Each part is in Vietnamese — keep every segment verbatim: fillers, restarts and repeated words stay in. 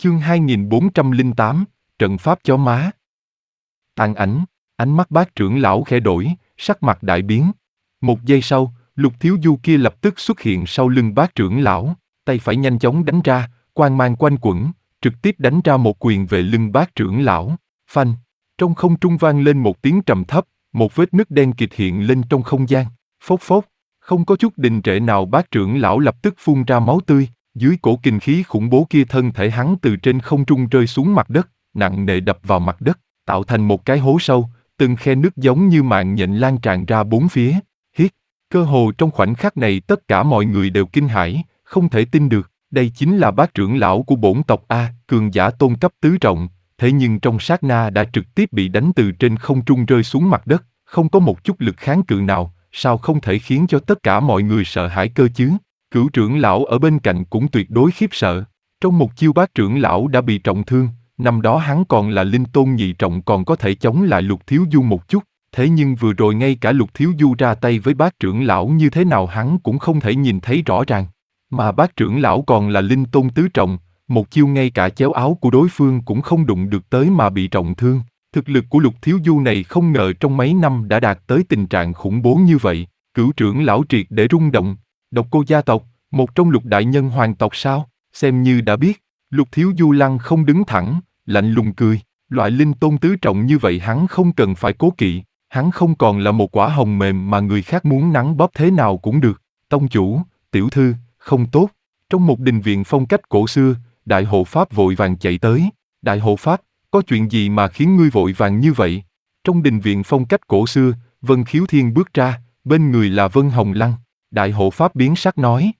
Chương hai nghìn bốn trăm lẻ tám, Trận pháp chó má. Tàn ảnh, ánh mắt bác trưởng lão khẽ đổi, sắc mặt đại biến. Một giây sau, Lục Thiếu Du kia lập tức xuất hiện sau lưng bác trưởng lão, tay phải nhanh chóng đánh ra, quang mang quanh quẩn, trực tiếp đánh ra một quyền về lưng bác trưởng lão. Phanh, trong không trung vang lên một tiếng trầm thấp, một vết nứt đen kịt hiện lên trong không gian. Phốc phốc, không có chút đình trệ nào bác trưởng lão lập tức phun ra máu tươi. Dưới cổ kình khí khủng bố kia thân thể hắn từ trên không trung rơi xuống mặt đất, nặng nề đập vào mặt đất, tạo thành một cái hố sâu, từng khe nứt giống như mạng nhện lan tràn ra bốn phía. Hiết, cơ hồ trong khoảnh khắc này tất cả mọi người đều kinh hãi, không thể tin được, đây chính là bác trưởng lão của bổn tộc A, cường giả tôn cấp tứ trọng, thế nhưng trong sát na đã trực tiếp bị đánh từ trên không trung rơi xuống mặt đất, không có một chút lực kháng cự nào, sao không thể khiến cho tất cả mọi người sợ hãi cơ chứ? Cửu trưởng lão ở bên cạnh cũng tuyệt đối khiếp sợ. Trong một chiêu bác trưởng lão đã bị trọng thương, năm đó hắn còn là linh tôn nhị trọng còn có thể chống lại Lục Thiếu Du một chút, thế nhưng vừa rồi ngay cả Lục Thiếu Du ra tay với bác trưởng lão như thế nào hắn cũng không thể nhìn thấy rõ ràng. Mà bác trưởng lão còn là linh tôn tứ trọng, một chiêu ngay cả chéo áo của đối phương cũng không đụng được tới mà bị trọng thương. Thực lực của Lục Thiếu Du này không ngờ trong mấy năm đã đạt tới tình trạng khủng bố như vậy. Cửu trưởng lão triệt để rung động. Độc Cô gia tộc, một trong lục đại nhân hoàng tộc sao? Xem như đã biết. Lục Thiếu Du lăng không đứng thẳng, lạnh lùng cười. Loại linh tôn tứ trọng như vậy hắn không cần phải cố kỵ. Hắn không còn là một quả hồng mềm mà người khác muốn nắn bóp thế nào cũng được. Tông chủ, tiểu thư, không tốt. Trong một đình viện phong cách cổ xưa, đại hộ pháp vội vàng chạy tới. Đại hộ pháp, có chuyện gì mà khiến ngươi vội vàng như vậy? Trong đình viện phong cách cổ xưa, Vân Khiếu Thiên bước ra, bên người là Vân Hồng Lăng. Đại hộ pháp biến sắc nói.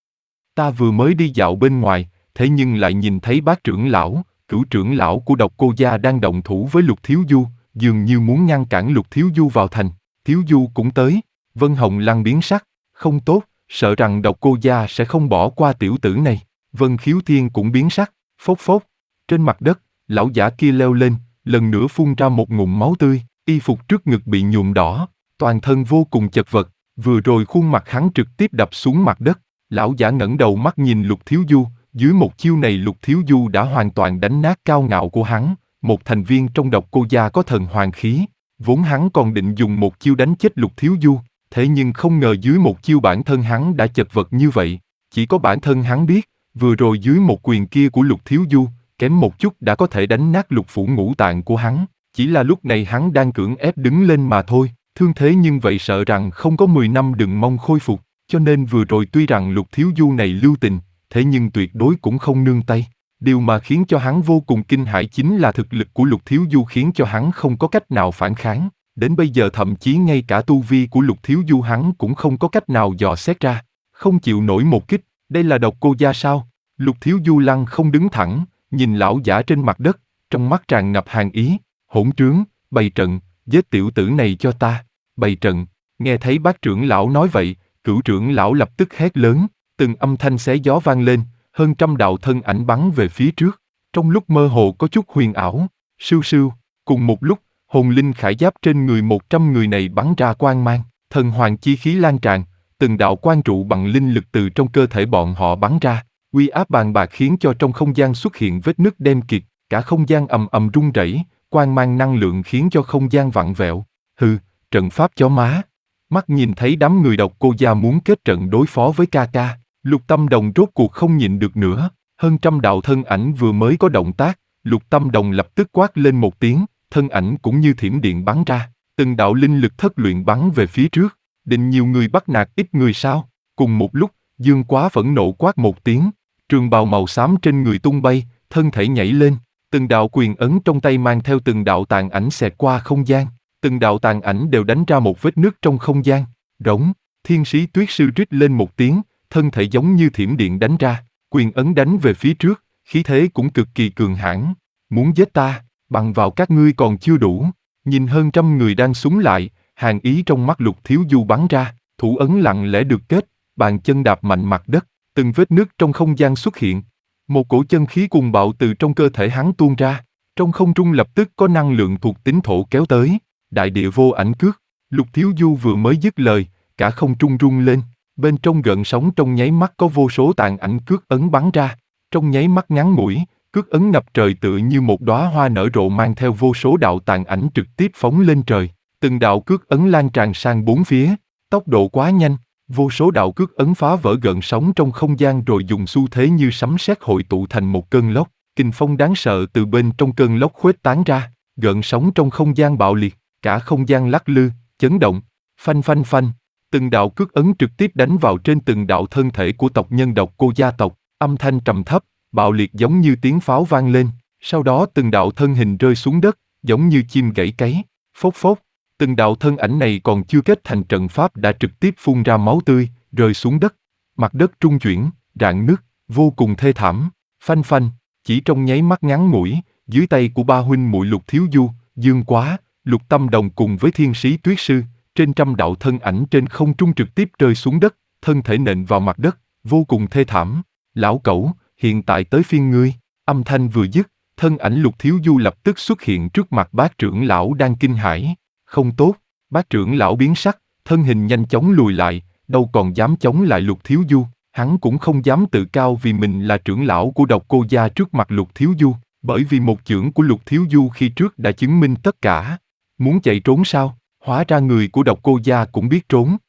Ta vừa mới đi dạo bên ngoài, thế nhưng lại nhìn thấy bác trưởng lão, cửu trưởng lão của Độc Cô gia đang động thủ với Lục Thiếu Du, dường như muốn ngăn cản Lục Thiếu Du vào thành. Thiếu Du cũng tới. Vân Hồng Lăng biến sắc, không tốt, sợ rằng Độc Cô gia sẽ không bỏ qua tiểu tử này. Vân Khiếu Thiên cũng biến sắc, phốc phốc. Trên mặt đất, lão giả kia leo lên, lần nữa phun ra một ngụm máu tươi, y phục trước ngực bị nhuộm đỏ, toàn thân vô cùng chật vật. Vừa rồi khuôn mặt hắn trực tiếp đập xuống mặt đất, lão giả ngẩng đầu mắt nhìn Lục Thiếu Du, dưới một chiêu này Lục Thiếu Du đã hoàn toàn đánh nát cao ngạo của hắn, một thành viên trong Độc Cô gia có thần hoàng khí, vốn hắn còn định dùng một chiêu đánh chết Lục Thiếu Du, thế nhưng không ngờ dưới một chiêu bản thân hắn đã chật vật như vậy, chỉ có bản thân hắn biết, vừa rồi dưới một quyền kia của Lục Thiếu Du, kém một chút đã có thể đánh nát lục phủ ngũ tạng của hắn, chỉ là lúc này hắn đang cưỡng ép đứng lên mà thôi. Thương thế nhưng vậy sợ rằng không có mười năm đừng mong khôi phục, cho nên vừa rồi tuy rằng Lục Thiếu Du này lưu tình, thế nhưng tuyệt đối cũng không nương tay. Điều mà khiến cho hắn vô cùng kinh hãi chính là thực lực của Lục Thiếu Du khiến cho hắn không có cách nào phản kháng. Đến bây giờ thậm chí ngay cả tu vi của Lục Thiếu Du hắn cũng không có cách nào dò xét ra. Không chịu nổi một kích, đây là Độc Cô gia sao? Lục Thiếu Du lăng không đứng thẳng, nhìn lão giả trên mặt đất, trong mắt tràn ngập hàn ý. Hỗn trướng, bày trận, giết tiểu tử này cho ta. Bày trận, nghe thấy bác trưởng lão nói vậy, cửu trưởng lão lập tức hét lớn, từng âm thanh xé gió vang lên, hơn trăm đạo thân ảnh bắn về phía trước. Trong lúc mơ hồ có chút huyền ảo, sưu sưu, cùng một lúc, hồn linh khải giáp trên người một trăm người này bắn ra quang mang, thần hoàng chi khí lan tràn, từng đạo quang trụ bằng linh lực từ trong cơ thể bọn họ bắn ra, uy áp bàn bạc khiến cho trong không gian xuất hiện vết nứt đen kịt, cả không gian ầm ầm rung rẩy, quang mang năng lượng khiến cho không gian vặn vẹo. Hừ, trận pháp chó má. Mắt nhìn thấy đám người Độc Cô gia muốn kết trận đối phó với ca ca, Lục Tâm Đồng rốt cuộc không nhịn được nữa, hơn trăm đạo thân ảnh vừa mới có động tác, Lục Tâm Đồng lập tức quát lên một tiếng, thân ảnh cũng như thiểm điện bắn ra, từng đạo linh lực thất luyện bắn về phía trước, định nhiều người bắt nạt ít người sao? Cùng một lúc, Dương Quá phẫn nộ quát một tiếng, trường bào màu xám trên người tung bay, thân thể nhảy lên, từng đạo quyền ấn trong tay mang theo từng đạo tàn ảnh xẹt qua không gian. Từng đạo tàn ảnh đều đánh ra một vết nứt trong không gian. Rống, thiên sĩ tuyết sư rít lên một tiếng, thân thể giống như thiểm điện đánh ra, quyền ấn đánh về phía trước, khí thế cũng cực kỳ cường hãn. Muốn giết ta, bằng vào các ngươi còn chưa đủ. Nhìn hơn trăm người đang súng lại, hàn ý trong mắt Lục Thiếu Du bắn ra, thủ ấn lặng lẽ được kết, bàn chân đạp mạnh mặt đất, từng vết nứt trong không gian xuất hiện. Một cổ chân khí cuồng bạo từ trong cơ thể hắn tuôn ra, trong không trung lập tức có năng lượng thuộc tính thổ kéo tới. Đại địa vô ảnh cước, Lục Thiếu Du vừa mới dứt lời, cả không trung rung lên, bên trong gợn sóng trong nháy mắt có vô số tàn ảnh cước ấn bắn ra, trong nháy mắt ngắn ngủi, Cước ấn ngập trời tựa như một đóa hoa nở rộ mang theo vô số đạo tàn ảnh trực tiếp phóng lên trời. Từng đạo cước ấn lan tràn sang bốn phía, tốc độ quá nhanh, vô số đạo cước ấn phá vỡ gợn sóng trong không gian rồi dùng xu thế như sấm sét hội tụ thành một cơn lốc. Kình phong đáng sợ từ bên trong cơn lốc khuếch tán ra, gợn sóng trong không gian bạo liệt, cả không gian lắc lư, chấn động, phanh phanh phanh. Từng đạo cước ấn trực tiếp đánh vào trên từng đạo thân thể của tộc nhân Độc Cô gia tộc, âm thanh trầm thấp, bạo liệt giống như tiếng pháo vang lên, sau đó từng đạo thân hình rơi xuống đất, giống như chim gãy cấy, phốc phốc. Từng đạo thân ảnh này còn chưa kết thành trận pháp đã trực tiếp phun ra máu tươi, rơi xuống đất. Mặt đất trung chuyển, rạn nứt, vô cùng thê thảm, phanh phanh. Chỉ trong nháy mắt ngắn ngủi, dưới tay của ba huynh muội Lục Thiếu Du, Dương Quá, Lục Tâm Đồng cùng với Thiên Sĩ Tuyết Sư, trên trăm đạo thân ảnh trên không trung trực tiếp rơi xuống đất, thân thể nện vào mặt đất, vô cùng thê thảm. Lão cẩu, hiện tại tới phiên ngươi. Âm thanh vừa dứt, thân ảnh Lục Thiếu Du lập tức xuất hiện trước mặt Bát trưởng lão đang kinh hãi. Không tốt, Bát trưởng lão biến sắc, thân hình nhanh chóng lùi lại, đâu còn dám chống lại Lục Thiếu Du. Hắn cũng không dám tự cao vì mình là trưởng lão của Độc Cô gia trước mặt Lục Thiếu Du, bởi vì một chưởng của Lục Thiếu Du khi trước đã chứng minh tất cả. Muốn chạy trốn sao? Hóa ra người của Độc Cô gia cũng biết trốn.